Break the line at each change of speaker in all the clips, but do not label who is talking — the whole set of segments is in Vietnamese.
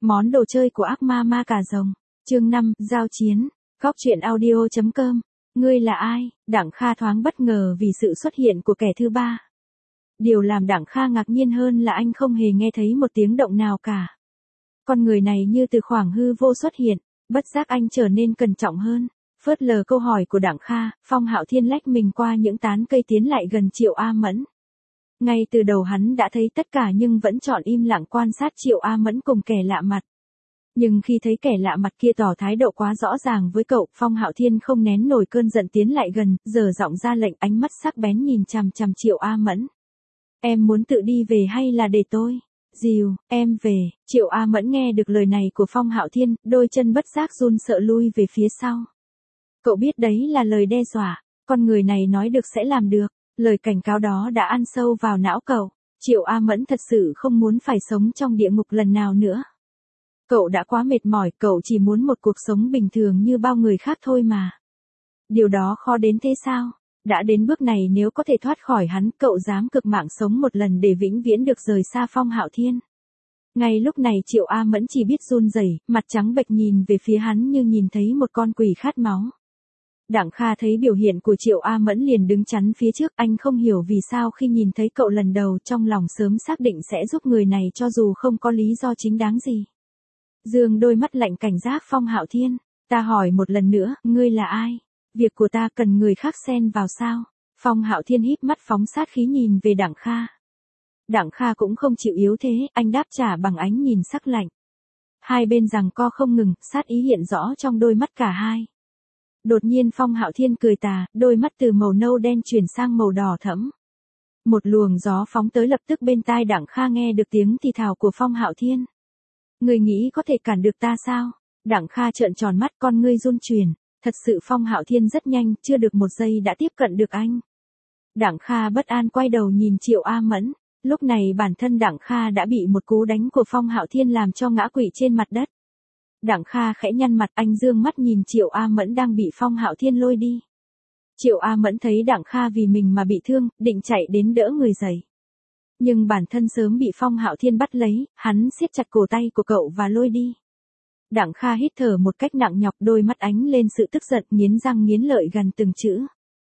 Món đồ chơi của ác ma ma cà rồng. Chương 5, giao chiến. Góc truyện audio.com. Ngươi là ai? Đặng Kha thoáng bất ngờ vì sự xuất hiện của kẻ thứ ba. Điều làm Đặng Kha ngạc nhiên hơn là anh không hề nghe thấy một tiếng động nào cả. Con người này như từ khoảng hư vô xuất hiện, bất giác anh trở nên cẩn trọng hơn. Phớt lờ câu hỏi của Đặng Kha, Phong Hạo Thiên lách mình qua những tán cây tiến lại gần Triệu A Mẫn. Ngay từ đầu hắn đã thấy tất cả nhưng vẫn chọn im lặng quan sát Triệu A Mẫn cùng kẻ lạ mặt. Nhưng khi thấy kẻ lạ mặt kia tỏ thái độ quá rõ ràng với cậu, Phong Hạo Thiên không nén nổi cơn giận tiến lại gần, giở giọng ra lệnh, ánh mắt sắc bén nhìn chằm chằm Triệu A Mẫn. Em muốn tự đi về hay là để tôi? Dìu, em về. Triệu A Mẫn nghe được lời này của Phong Hạo Thiên, đôi chân bất giác run sợ lui về phía sau. Cậu biết đấy là lời đe dọa, con người này nói được sẽ làm được. Lời cảnh cáo đó đã ăn sâu vào não cậu. Triệu A Mẫn thật sự không muốn phải sống trong địa ngục lần nào nữa. Cậu đã quá mệt mỏi, cậu chỉ muốn một cuộc sống bình thường như bao người khác thôi mà. Điều đó khó đến thế sao? Đã đến bước này nếu có thể thoát khỏi hắn, cậu dám cực mạng sống một lần để vĩnh viễn được rời xa Phong Hạo Thiên. Ngay lúc này Triệu A Mẫn chỉ biết run rẩy, mặt trắng bệch nhìn về phía hắn như nhìn thấy một con quỷ khát máu. Đặng Kha thấy biểu hiện của Triệu A Mẫn liền đứng chắn phía trước, anh không hiểu vì sao khi nhìn thấy cậu lần đầu trong lòng sớm xác định sẽ giúp người này cho dù không có lý do chính đáng gì. Dương đôi mắt lạnh cảnh giác Phong Hạo Thiên, ta hỏi một lần nữa, ngươi là ai? Việc của ta cần người khác xen vào sao? Phong Hạo Thiên híp mắt phóng sát khí nhìn về Đặng Kha. Đặng Kha cũng không chịu yếu thế, anh đáp trả bằng ánh nhìn sắc lạnh. Hai bên giằng co không ngừng, sát ý hiện rõ trong đôi mắt cả hai. Đột nhiên Phong Hạo Thiên cười tà, đôi mắt từ màu nâu đen chuyển sang màu đỏ thẫm. Một luồng gió phóng tới, lập tức bên tai Đặng Kha nghe được tiếng thì thào của Phong Hạo Thiên. Người nghĩ có thể cản được ta sao? Đặng Kha trợn tròn mắt, con ngươi run chuyển. Thật sự Phong Hạo Thiên rất nhanh, chưa được một giây đã tiếp cận được anh. Đặng Kha bất an quay đầu nhìn Triệu A Mẫn. Lúc này bản thân Đặng Kha đã bị một cú đánh của Phong Hạo Thiên làm cho ngã quỵ trên mặt đất. Đặng Kha khẽ nhăn mặt, anh dương mắt nhìn Triệu A Mẫn đang bị Phong Hạo Thiên lôi đi. Triệu A Mẫn thấy Đặng Kha vì mình mà bị thương, định chạy đến đỡ người dậy. Nhưng bản thân sớm bị Phong Hạo Thiên bắt lấy, hắn siết chặt cổ tay của cậu và lôi đi. Đặng Kha hít thở một cách nặng nhọc, đôi mắt ánh lên sự tức giận, nghiến răng nghiến lợi gần từng chữ.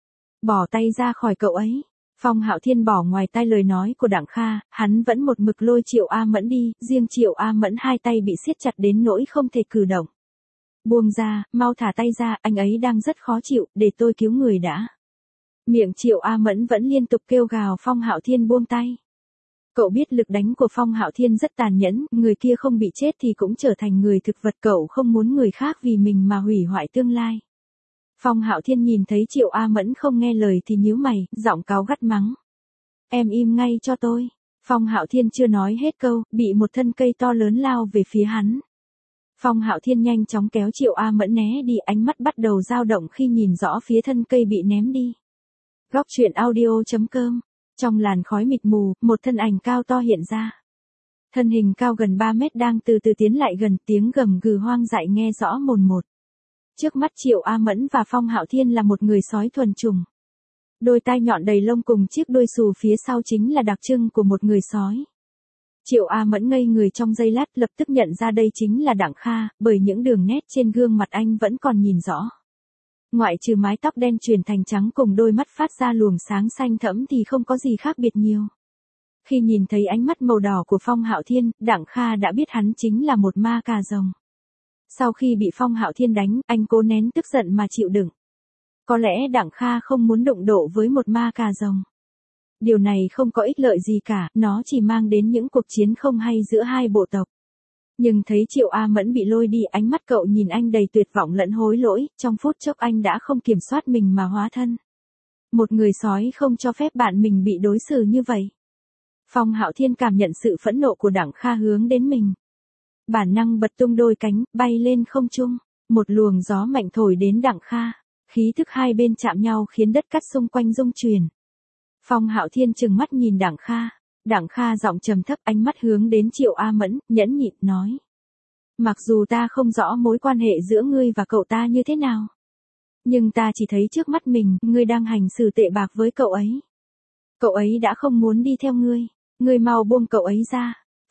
Bỏ tay ra khỏi cậu ấy. Phong Hạo Thiên bỏ ngoài tai lời nói của Đặng Kha, hắn vẫn một mực lôi Triệu A Mẫn đi, riêng Triệu A Mẫn hai tay bị siết chặt đến nỗi không thể cử động. Buông ra, mau thả tay ra, anh ấy đang rất khó chịu, để tôi cứu người đã. Miệng Triệu A Mẫn vẫn liên tục kêu gào Phong Hạo Thiên buông tay. Cậu biết lực đánh của Phong Hạo Thiên rất tàn nhẫn, người kia không bị chết thì cũng trở thành người thực vật, cậu không muốn người khác vì mình mà hủy hoại tương lai. Phong Hạo Thiên nhìn thấy Triệu A Mẫn không nghe lời thì nhíu mày, giọng cáu gắt mắng. Em im ngay cho tôi. Phong Hạo Thiên chưa nói hết câu, bị một thân cây to lớn lao về phía hắn. Phong Hạo Thiên nhanh chóng kéo Triệu A Mẫn né đi, ánh mắt bắt đầu dao động khi nhìn rõ phía thân cây bị ném đi. Góc truyện audio.com. Trong làn khói mịt mù, một thân ảnh cao to hiện ra. Thân hình cao gần 3 mét đang từ từ tiến lại gần, tiếng gầm gừ hoang dại nghe rõ mồn một. Trước mắt Triệu A Mẫn và Phong Hạo Thiên là một người sói thuần chủng. Đôi tai nhọn đầy lông cùng chiếc đuôi xù phía sau chính là đặc trưng của một người sói. Triệu A Mẫn ngây người trong giây lát, lập tức nhận ra đây chính là Đặng Kha, bởi những đường nét trên gương mặt anh vẫn còn nhìn rõ. Ngoại trừ mái tóc đen chuyển thành trắng cùng đôi mắt phát ra luồng sáng xanh thẫm thì không có gì khác biệt nhiều. Khi nhìn thấy ánh mắt màu đỏ của Phong Hạo Thiên, Đặng Kha đã biết hắn chính là một ma cà rồng. Sau khi bị Phong Hạo Thiên đánh, anh cố nén tức giận mà chịu đựng. Có lẽ Đặng Kha không muốn đụng độ với một ma cà rồng. Điều này không có ích lợi gì cả, nó chỉ mang đến những cuộc chiến không hay giữa hai bộ tộc. Nhưng thấy Triệu A Mẫn bị lôi đi, ánh mắt cậu nhìn anh đầy tuyệt vọng lẫn hối lỗi, trong phút chốc anh đã không kiểm soát mình mà hóa thân. Một người sói không cho phép bạn mình bị đối xử như vậy. Phong Hạo Thiên cảm nhận sự phẫn nộ của Đặng Kha hướng đến mình. Bản năng bật tung đôi cánh, bay lên không trung, một luồng gió mạnh thổi đến Đặng Kha, khí thức hai bên chạm nhau khiến đất cát xung quanh rung chuyển. Phong Hạo Thiên trừng mắt nhìn Đặng Kha. Đặng Kha giọng trầm thấp, ánh mắt hướng đến Triệu A Mẫn, nhẫn nhịn nói. Mặc dù ta không rõ mối quan hệ giữa ngươi và cậu ta như thế nào. Nhưng ta chỉ thấy trước mắt mình, ngươi đang hành xử tệ bạc với cậu ấy. Cậu ấy đã không muốn đi theo ngươi. Ngươi mau buông cậu ấy ra.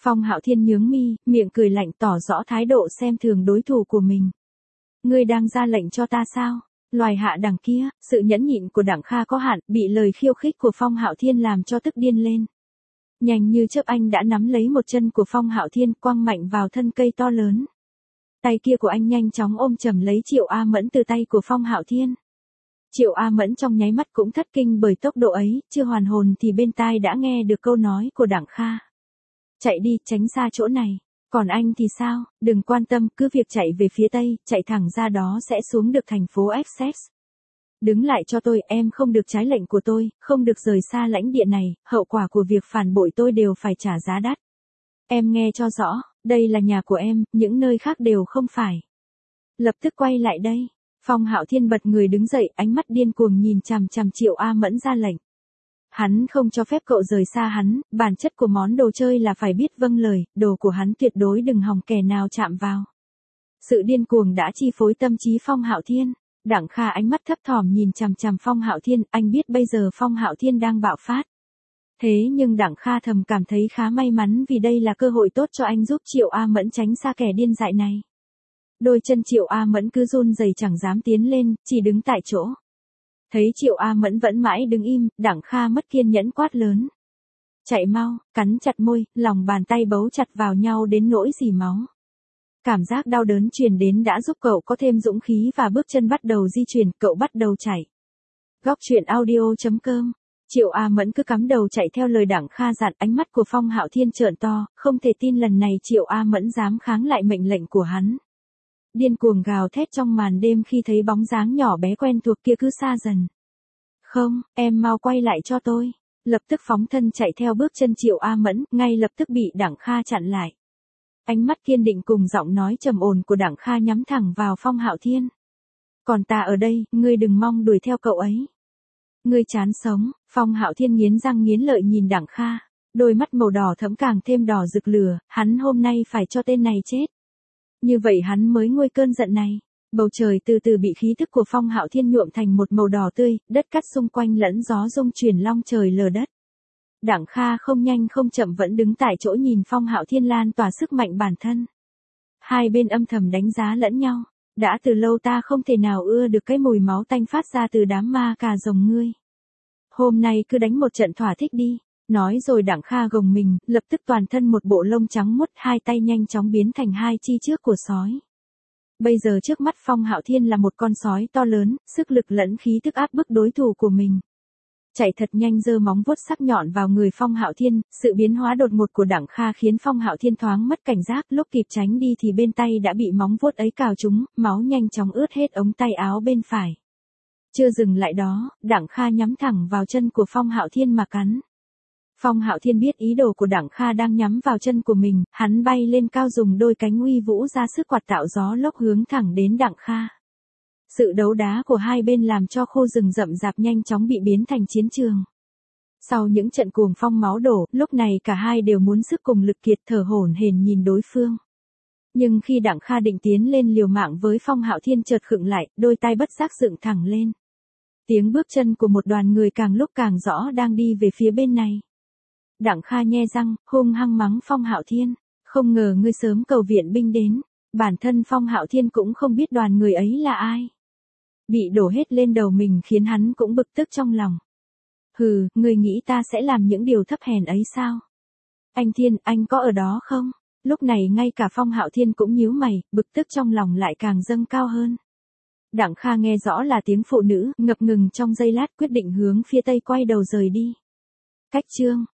Phong Hạo Thiên nhướng mi, miệng cười lạnh tỏ rõ thái độ xem thường đối thủ của mình. Ngươi đang ra lệnh cho ta sao? Loài hạ đẳng kia, sự nhẫn nhịn của Đặng Kha có hạn, bị lời khiêu khích của Phong Hạo Thiên làm cho tức điên lên. Nhanh như chớp anh đã nắm lấy một chân của Phong Hạo Thiên quăng mạnh vào thân cây to lớn. Tay kia của anh nhanh chóng ôm chầm lấy Triệu A Mẫn từ tay của Phong Hạo Thiên. Triệu A Mẫn trong nháy mắt cũng thất kinh bởi tốc độ ấy, chưa hoàn hồn thì bên tai đã nghe được câu nói của Đặng Kha. Chạy đi, tránh xa chỗ này. Còn anh thì sao, đừng quan tâm, cứ việc chạy về phía tây, chạy thẳng ra đó sẽ xuống được thành phố Essex. Đứng lại cho tôi, em không được trái lệnh của tôi, không được rời xa lãnh địa này, hậu quả của việc phản bội tôi đều phải trả giá đắt. Em nghe cho rõ, đây là nhà của em, những nơi khác đều không phải. Lập tức quay lại đây. Phong Hạo Thiên bật người đứng dậy, ánh mắt điên cuồng nhìn chằm chằm Triệu A Mẫn ra lệnh. Hắn không cho phép cậu rời xa hắn, bản chất của món đồ chơi là phải biết vâng lời, đồ của hắn tuyệt đối đừng hòng kẻ nào chạm vào. Sự điên cuồng đã chi phối tâm trí Phong Hạo Thiên. Đặng Kha ánh mắt thấp thỏm nhìn chằm chằm Phong Hạo Thiên, anh biết bây giờ Phong Hạo Thiên đang bạo phát. Thế nhưng Đặng Kha thầm cảm thấy khá may mắn vì đây là cơ hội tốt cho anh giúp Triệu A Mẫn tránh xa kẻ điên dại này. Đôi chân Triệu A Mẫn cứ run rẩy chẳng dám tiến lên, chỉ đứng tại chỗ. Thấy Triệu A Mẫn vẫn mãi đứng im, Đặng Kha mất kiên nhẫn quát lớn. Chạy mau, cắn chặt môi, lòng bàn tay bấu chặt vào nhau đến nỗi rỉ máu. Cảm giác đau đớn truyền đến đã giúp cậu có thêm dũng khí và bước chân bắt đầu di chuyển, cậu bắt đầu chạy. Góc truyện audio.com. Triệu A Mẫn cứ cắm đầu chạy theo lời Đặng Kha dặn, ánh mắt của Phong Hạo Thiên trợn to, không thể tin lần này Triệu A Mẫn dám kháng lại mệnh lệnh của hắn. Điên cuồng gào thét trong màn đêm khi thấy bóng dáng nhỏ bé quen thuộc kia cứ xa dần. Không, em mau quay lại cho tôi. Lập tức phóng thân chạy theo bước chân Triệu A Mẫn, ngay lập tức bị Đặng Kha chặn lại. Ánh mắt kiên định cùng giọng nói trầm ổn của Đặng Kha nhắm thẳng vào Phong Hạo Thiên. Còn ta ở đây, ngươi đừng mong đuổi theo cậu ấy. Ngươi chán sống. Phong Hạo Thiên nghiến răng nghiến lợi nhìn Đặng Kha. Đôi mắt màu đỏ thẫm càng thêm đỏ rực lửa, hắn hôm nay phải cho tên này chết. Như vậy hắn mới nguôi cơn giận này. Bầu trời từ từ bị khí thức của Phong Hạo Thiên nhuộm thành một màu đỏ tươi, đất cát xung quanh lẫn gió rung chuyển long trời lở đất. Đặng Kha không nhanh không chậm vẫn đứng tại chỗ nhìn Phong Hạo Thiên lan tỏa sức mạnh bản thân. Hai bên âm thầm đánh giá lẫn nhau. Đã từ lâu ta không thể nào ưa được cái mùi máu tanh phát ra từ đám ma cà rồng ngươi. Hôm nay cứ đánh một trận thỏa thích đi. Nói rồi Đặng Kha gồng mình, lập tức toàn thân một bộ lông trắng muốt, hai tay nhanh chóng biến thành hai chi trước của sói. Bây giờ trước mắt Phong Hạo Thiên là một con sói to lớn, sức lực lẫn khí thức áp bức đối thủ của mình. Chạy thật nhanh giơ móng vuốt sắc nhọn vào người Phong Hạo Thiên, sự biến hóa đột ngột của Đặng Kha khiến Phong Hạo Thiên thoáng mất cảnh giác, lúc kịp tránh đi thì bên tay đã bị móng vuốt ấy cào trúng, máu nhanh chóng ướt hết ống tay áo bên phải. Chưa dừng lại đó, Đặng Kha nhắm thẳng vào chân của Phong Hạo Thiên mà cắn. Phong Hạo Thiên biết ý đồ của Đặng Kha đang nhắm vào chân của mình, hắn bay lên cao dùng đôi cánh uy vũ ra sức quạt tạo gió lốc hướng thẳng đến Đặng Kha. Sự đấu đá của hai bên làm cho khu rừng rậm rạp nhanh chóng bị biến thành chiến trường. Sau những trận cuồng phong máu đổ, lúc này cả hai đều muốn sức cùng lực kiệt thở hổn hển nhìn đối phương. Nhưng khi Đặng Kha định tiến lên liều mạng với Phong Hạo Thiên chợt khựng lại, đôi tai bất giác dựng thẳng lên. Tiếng bước chân của một đoàn người càng lúc càng rõ đang đi về phía bên này. Đặng Kha nhe răng, hung hăng mắng Phong Hạo Thiên, không ngờ ngươi sớm cầu viện binh đến, bản thân Phong Hạo Thiên cũng không biết đoàn người ấy là ai. Bị đổ hết lên đầu mình khiến hắn cũng bực tức trong lòng. Hừ, ngươi nghĩ ta sẽ làm những điều thấp hèn ấy sao? Anh Thiên, anh có ở đó không? Lúc này ngay cả Phong Hạo Thiên cũng nhíu mày, bực tức trong lòng lại càng dâng cao hơn. Đặng Kha nghe rõ là tiếng phụ nữ, ngập ngừng trong giây lát quyết định hướng phía tây quay đầu rời đi. Cách chương